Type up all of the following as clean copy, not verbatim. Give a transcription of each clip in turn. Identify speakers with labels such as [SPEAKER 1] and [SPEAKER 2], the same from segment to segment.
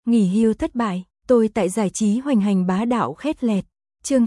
[SPEAKER 1] Nghỉ hưu thất bại, tôi tại giải trí hoành hành bá đạo khét lẹt. Chương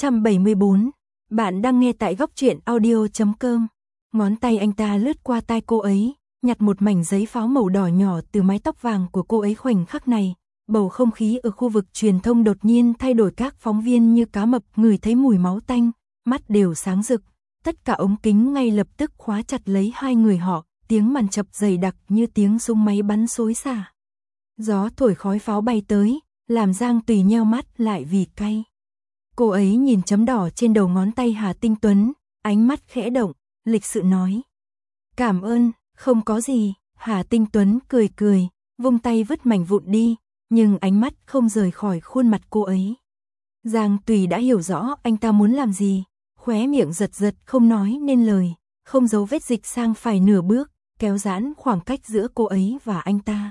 [SPEAKER 1] 874. Bạn đang nghe tại góc truyện audio.com. Ngón tay anh ta lướt qua tai cô ấy, nhặt một mảnh giấy pháo màu đỏ nhỏ từ mái tóc vàng của cô ấy. Khoảnh khắc này, bầu không khí ở khu vực truyền thông đột nhiên thay đổi. Các phóng viên như cá mập ngửi thấy mùi máu tanh, mắt đều sáng rực. Tất cả ống kính ngay lập tức khóa chặt lấy hai người họ, tiếng màn chập dày đặc như tiếng súng máy bắn xối xả. Gió thổi khói pháo bay tới, làm Giang Tùy nheo mắt lại vì cay. Cô ấy nhìn chấm đỏ trên đầu ngón tay Hà Tinh Tuấn, ánh mắt khẽ động, lịch sự nói. Cảm ơn, không có gì. Hà Tinh Tuấn cười cười, vung tay vứt mảnh vụn đi, nhưng ánh mắt không rời khỏi khuôn mặt cô ấy. Giang Tùy đã hiểu rõ anh ta muốn làm gì, khóe miệng giật giật không nói nên lời, không giấu vết dịch sang phải nửa bước, kéo giãn khoảng cách giữa cô ấy và anh ta.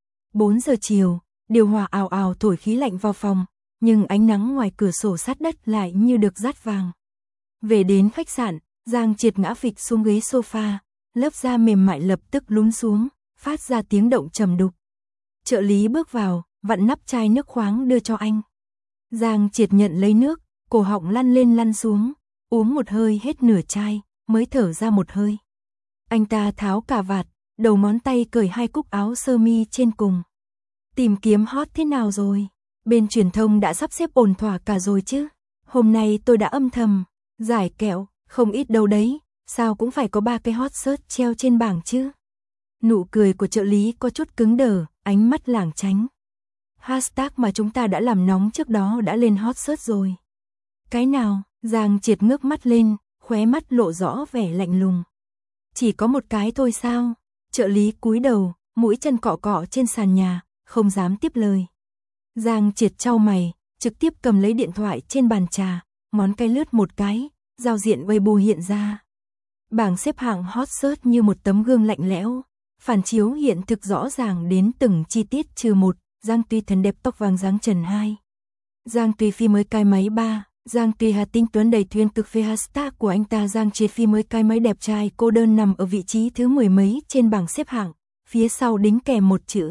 [SPEAKER 1] 4 giờ chiều, điều hòa ào ào thổi khí lạnh vào phòng, nhưng ánh nắng ngoài cửa sổ sát đất lại như được dát vàng. Về đến khách sạn, Giang Triệt ngã phịch xuống ghế sofa, lớp da mềm mại lập tức lún xuống, phát ra tiếng động trầm đục. Trợ lý bước vào, vặn nắp chai nước khoáng đưa cho anh. Giang Triệt nhận lấy nước, cổ họng lăn lên lăn xuống, uống một hơi hết nửa chai, mới thở ra một hơi. Anh ta tháo cà vạt, đầu ngón tay cởi hai cúc áo sơ mi trên cùng. Tìm kiếm hot thế nào rồi? Bên truyền thông đã sắp xếp ổn thỏa cả rồi chứ? Hôm nay tôi đã âm thầm giải kẹo, không ít đâu đấy, sao cũng phải có 3 cái hot search treo trên bảng chứ? Nụ cười của trợ lý có chút cứng đờ, ánh mắt lảng tránh. Hashtag mà chúng ta đã làm nóng trước đó đã lên hot search rồi. Cái nào? Giang Triệt ngước mắt lên, khóe mắt lộ rõ vẻ lạnh lùng. Chỉ có một cái thôi sao? Trợ lý cúi đầu, mũi chân cọ cọ trên sàn nhà, không dám tiếp lời. Giang Triệt chau mày, trực tiếp cầm lấy điện thoại trên bàn trà, ngón cái lướt một cái, giao diện Weibo hiện ra. Bảng xếp hạng hot search như một tấm gương lạnh lẽo, phản chiếu hiện thực rõ ràng đến từng chi tiết. Trừ 1, Giang Tùy thần đẹp tóc vàng dáng trần. 2, Giang Tùy phi mới cai máy. 3, Giang Tùy Hà Tinh Tuấn đầy thuyên cực phê. Hashtag của anh ta Giang Triệt phi mới cai máy đẹp trai cô đơn nằm ở vị trí thứ 10 mấy trên bảng xếp hạng, phía sau đính kèm một chữ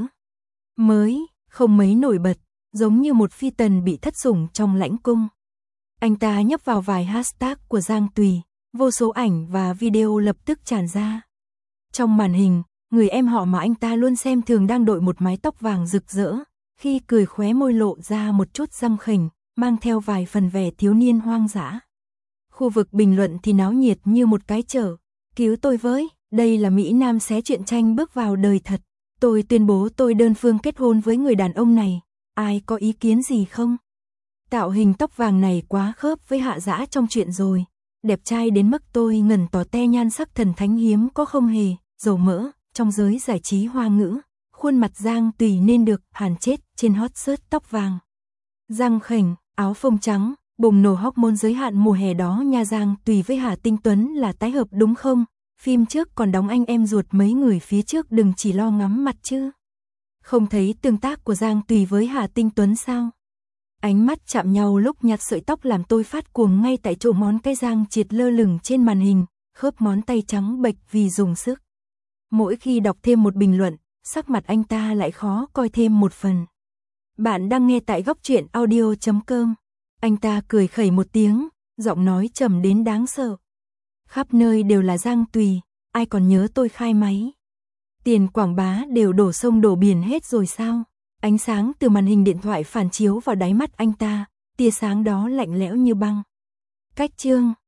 [SPEAKER 1] mới, không mấy nổi bật, giống như một phi tần bị thất sủng trong lãnh cung. Anh ta nhấp vào vài hashtag của Giang Tùy, vô số ảnh và video lập tức tràn ra. Trong màn hình, người em họ mà anh ta luôn xem thường đang đội một mái tóc vàng rực rỡ, khi cười khóe môi lộ ra một chút răng khểnh, mang theo vài phần vẻ thiếu niên hoang dã. Khu vực bình luận thì náo nhiệt như một cái chợ. Cứu tôi với, đây là Mỹ Nam xé truyện tranh bước vào đời thật. Tôi tuyên bố tôi đơn phương kết hôn với người đàn ông này, ai có ý kiến gì không? Tạo hình tóc vàng này quá khớp với Hạ Dã trong chuyện rồi, đẹp trai đến mức tôi ngẩn tỏ te. Nhan sắc thần thánh hiếm có không hề, dầu mỡ, trong giới giải trí hoa ngữ, khuôn mặt Giang Tùy nên được hàn chết trên hot search tóc vàng. Răng khểnh, áo phông trắng, bùng nổ hormone giới hạn mùa hè đó nha. Giang Tùy với Hà Tinh Tuấn là tái hợp đúng không? Phim trước còn đóng anh em ruột, mấy người phía trước đừng chỉ lo ngắm mặt chứ. Không thấy tương tác của Giang Tùy với Hà Tinh Tuấn sao? Ánh mắt chạm nhau lúc nhặt sợi tóc làm tôi phát cuồng ngay tại chỗ. Ngón cái Giang Triệt lơ lửng trên màn hình, khớp ngón tay trắng bệch vì dùng sức. Mỗi khi đọc thêm một bình luận, sắc mặt anh ta lại khó coi thêm một phần. Bạn đang nghe tại góc truyện audio.com. Anh ta cười khẩy một tiếng, giọng nói trầm đến đáng sợ. Khắp nơi đều là Giang Tùy, ai còn nhớ tôi khai máy? Tiền quảng bá đều đổ sông đổ biển hết rồi sao? Ánh sáng từ màn hình điện thoại phản chiếu vào đáy mắt anh ta, tia sáng đó lạnh lẽo như băng. Cách chương